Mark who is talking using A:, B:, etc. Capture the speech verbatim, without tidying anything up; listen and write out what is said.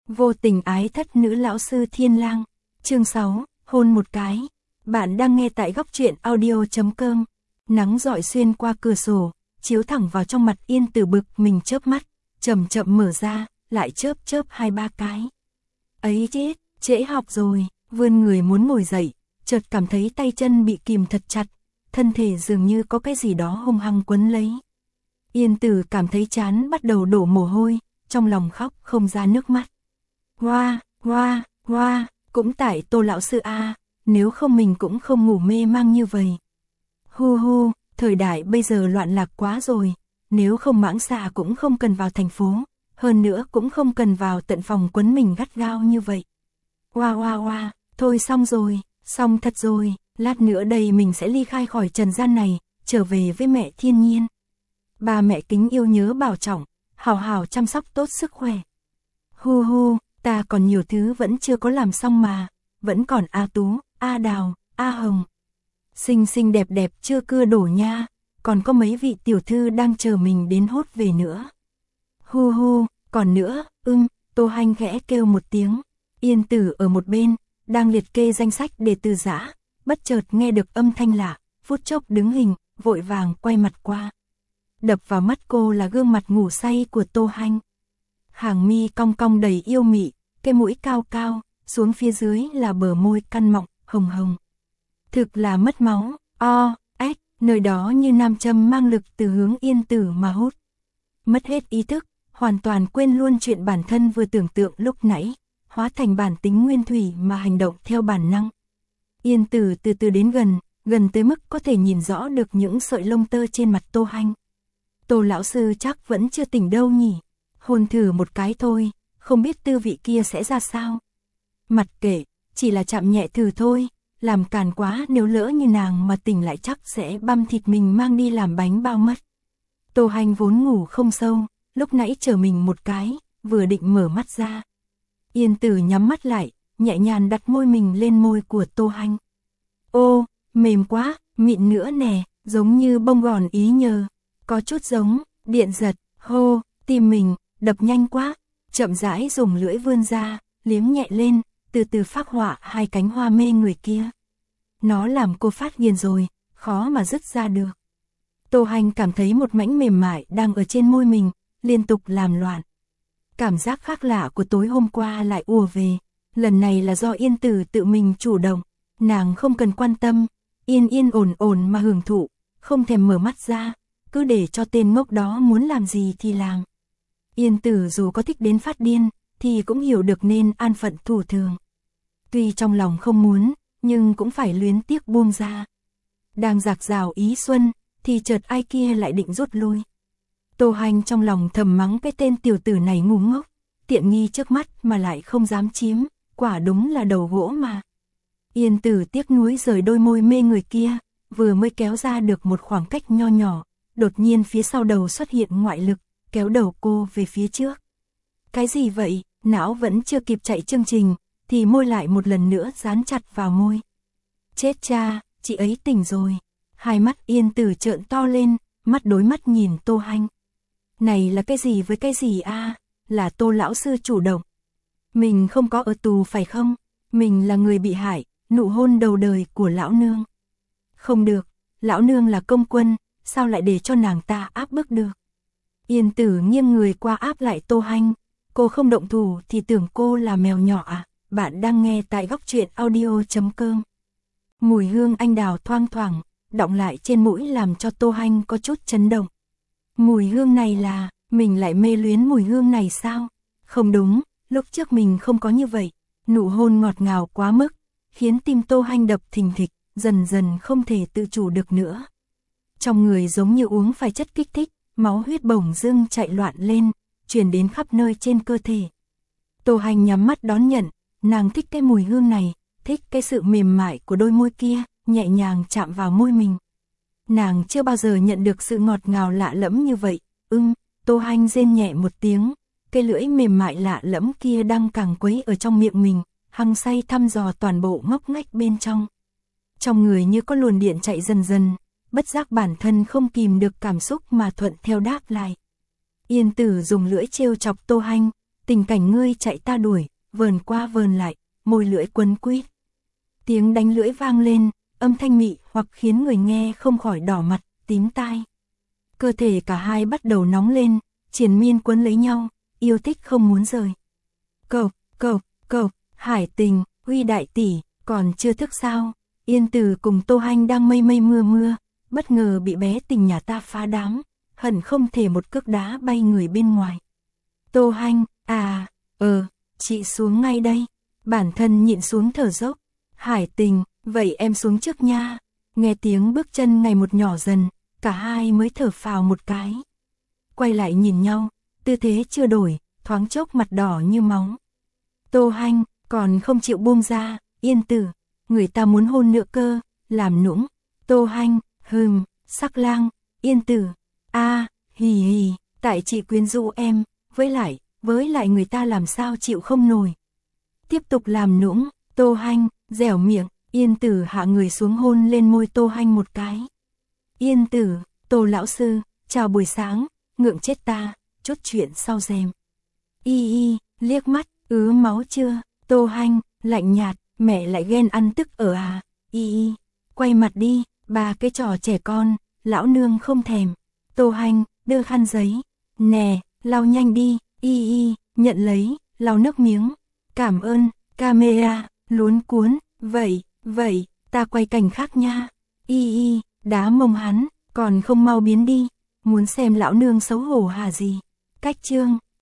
A: Vô tình ái thất nữ lão sư Thiên Lang. Chương sáu, hôn một cái. Bạn đang nghe tại góc truyện audio chấm com. Nắng rọi xuyên qua cửa sổ, chiếu thẳng vào trong mặt Yên Tử bực mình chớp mắt, chậm chậm mở ra, lại chớp chớp hai ba cái. Ấy chết, trễ học rồi, vươn người muốn ngồi dậy, chợt cảm thấy tay chân bị kìm thật chặt, thân thể dường như có cái gì đó hung hăng quấn lấy. Yên Tử cảm thấy chán bắt đầu đổ mồ hôi, trong lòng khóc không ra nước mắt. Hoa, hoa, hoa, cũng tại Tô lão sư a, nếu không mình cũng không ngủ mê mang như vậy. Hu hu, thời đại bây giờ loạn lạc quá rồi, nếu không mãng xà cũng không cần vào thành phố, hơn nữa cũng không cần vào tận phòng quấn mình gắt gao như vậy. Hoa hoa hoa, thôi xong rồi, xong thật rồi, lát nữa đây mình sẽ ly khai khỏi trần gian này, trở về với mẹ thiên nhiên. Ba mẹ kính yêu nhớ bảo trọng, hào hào chăm sóc tốt sức khỏe. Hu hu, ta còn nhiều thứ vẫn chưa có làm xong mà, vẫn còn A Tú, A Đào, A Hồng. Xinh xinh đẹp đẹp chưa cưa đổ nha, còn có mấy vị tiểu thư đang chờ mình đến hốt về nữa. Hu hu, còn nữa, ưm, Tô Hanh khẽ kêu một tiếng. Yên Tử ở một bên, đang liệt kê danh sách để từ giã, bất chợt nghe được âm thanh lạ, phút chốc đứng hình, vội vàng quay mặt qua. Đập vào mắt cô là gương mặt ngủ say của Tô Hanh. Hàng mi cong cong đầy yêu mị, cái mũi cao cao, xuống phía dưới là bờ môi căn mọng, hồng hồng. Thực là mất máu, o, ếch, nơi đó như nam châm mang lực từ hướng Yên Tử mà hút. Mất hết ý thức, hoàn toàn quên luôn chuyện bản thân vừa tưởng tượng lúc nãy, hóa thành bản tính nguyên thủy mà hành động theo bản năng. Yên Tử từ từ đến gần, gần tới mức có thể nhìn rõ được những sợi lông tơ trên mặt Tô Hanh. Tô lão sư chắc vẫn chưa tỉnh đâu nhỉ, hôn thử một cái thôi, không biết tư vị kia sẽ ra sao. Mặt kệ, chỉ là chạm nhẹ thử thôi, làm càn quá nếu lỡ như nàng mà tỉnh lại chắc sẽ băm thịt mình mang đi làm bánh bao mất. Tô Hanh vốn ngủ không sâu, lúc nãy chờ mình một cái, vừa định mở mắt ra. Yên Tử nhắm mắt lại, nhẹ nhàng đặt môi mình lên môi của Tô Hanh. Ô, mềm quá, mịn nữa nè, giống như bông gòn ý nhờ, có chút giống, điện giật, hô, tim mình, đập nhanh quá, chậm rãi dùng lưỡi vươn ra, liếm nhẹ lên, từ từ phác họa hai cánh hoa mê người kia. Nó làm cô phát điên rồi, khó mà dứt ra được. Tô Hanh cảm thấy một mảnh mềm mại đang ở trên môi mình, liên tục làm loạn. Cảm giác khác lạ của tối hôm qua lại ùa về, lần này là do Yên Tử tự mình chủ động, nàng không cần quan tâm, yên yên ổn ổn mà hưởng thụ, không thèm mở mắt ra, cứ để cho tên ngốc đó muốn làm gì thì làm. Yên Tử dù có thích đến phát điên, thì cũng hiểu được nên an phận thủ thường. Tuy trong lòng không muốn, nhưng cũng phải luyến tiếc buông ra. Đang dạt dào ý xuân, thì chợt ai kia lại định rút lui. Tô Hanh trong lòng thầm mắng cái tên tiểu tử này ngu ngốc, tiện nghi trước mắt mà lại không dám chiếm, quả đúng là đầu gỗ mà. Yên Tử tiếc nuối rời đôi môi mê người kia, vừa mới kéo ra được một khoảng cách nho nhỏ, đột nhiên phía sau đầu xuất hiện ngoại lực, kéo đầu cô về phía trước. Cái gì vậy, não vẫn chưa kịp chạy chương trình, thì môi lại một lần nữa dán chặt vào môi. Chết cha, chị ấy tỉnh rồi. Hai mắt Yên Tử trợn to lên, mắt đối mắt nhìn Tô Hanh. Này là cái gì với cái gì a? Là Tô lão sư chủ động. Mình không có ở tù phải không? Mình là người bị hại, nụ hôn đầu đời của lão nương. Không được, lão nương là công quân, sao lại để cho nàng ta áp bức được? Yên Tử nghiêng người qua áp lại Tô Hanh. Cô không động thủ thì tưởng cô là mèo nhỏ à? Bạn đang nghe tại góc truyện audio chấm com. Mùi hương anh đào thoang thoảng, đọng lại trên mũi làm cho Tô Hanh có chút chấn động. Mùi hương này là, mình lại mê luyến mùi hương này sao? Không đúng, lúc trước mình không có như vậy. Nụ hôn ngọt ngào quá mức, khiến tim Tô Hanh đập thình thịch, dần dần không thể tự chủ được nữa. Trong người giống như uống phải chất kích thích, máu huyết bổng dưng chạy loạn lên, truyền đến khắp nơi trên cơ thể. Tô Hanh nhắm mắt đón nhận, nàng thích cái mùi hương này, thích cái sự mềm mại của đôi môi kia, nhẹ nhàng chạm vào môi mình. Nàng chưa bao giờ nhận được sự ngọt ngào lạ lẫm như vậy. Ưm, Tô Hanh rên nhẹ một tiếng, cái lưỡi mềm mại lạ lẫm kia đang càng quấy ở trong miệng mình, hăng say thăm dò toàn bộ ngóc ngách bên trong. Trong người như có luồng điện chạy dần dần, bất giác bản thân không kìm được cảm xúc mà thuận theo đáp lại. Yên Tử dùng lưỡi trêu chọc Tô Hanh, tình cảnh ngươi chạy ta đuổi, vờn qua vờn lại, môi lưỡi quấn quýt. Tiếng đánh lưỡi vang lên, âm thanh mị hoặc khiến người nghe không khỏi đỏ mặt, tím tai. Cơ thể cả hai bắt đầu nóng lên, triền miên quấn lấy nhau, yêu thích không muốn rời. Cộc, cộc, cộc, Hải Tình, Huy đại tỷ, còn chưa thức sao? Yên Tử cùng Tô Hanh đang mây mây mưa mưa, bất ngờ bị bé Tình nhà ta phá đám, hận không thể một cước đá bay người bên ngoài. Tô Hanh, à, ờ, chị xuống ngay đây. Bản thân nhịn xuống thở dốc. Hải Tình, vậy em xuống trước nha. Nghe tiếng bước chân ngày một nhỏ dần, cả hai mới thở phào một cái. Quay lại nhìn nhau, tư thế chưa đổi, thoáng chốc mặt đỏ như máu. Tô Hanh, còn không chịu buông ra. Yên Tử, người ta muốn hôn nữa cơ, làm nũng. Tô Hanh, hừm, sắc lang. Yên Tử, a, hì hì, tại chị quyến rũ em, với lại, với lại người ta làm sao chịu không nổi. Tiếp tục làm nũng. Tô Hanh, dẻo miệng. Yên Tử hạ người xuống hôn lên môi Tô Hanh một cái. Yên Tử, Tô lão sư, chào buổi sáng, ngượng chết ta, chốt chuyện sau rèm. Y y, liếc mắt, ứ máu chưa? Tô Hanh, lạnh nhạt, mẹ lại ghen ăn tức ở à? Y y, quay mặt đi, ba cái trò trẻ con, lão nương không thèm. Tô Hanh, đưa khăn giấy. Nè, lau nhanh đi. Y y, nhận lấy, lau nước miếng. Cảm ơn, camera, luống cuốn, vậy, vậy, ta quay cảnh khác nha. Y y, đá mông hắn, còn không mau biến đi, muốn xem lão nương xấu hổ hả gì. Cách chương.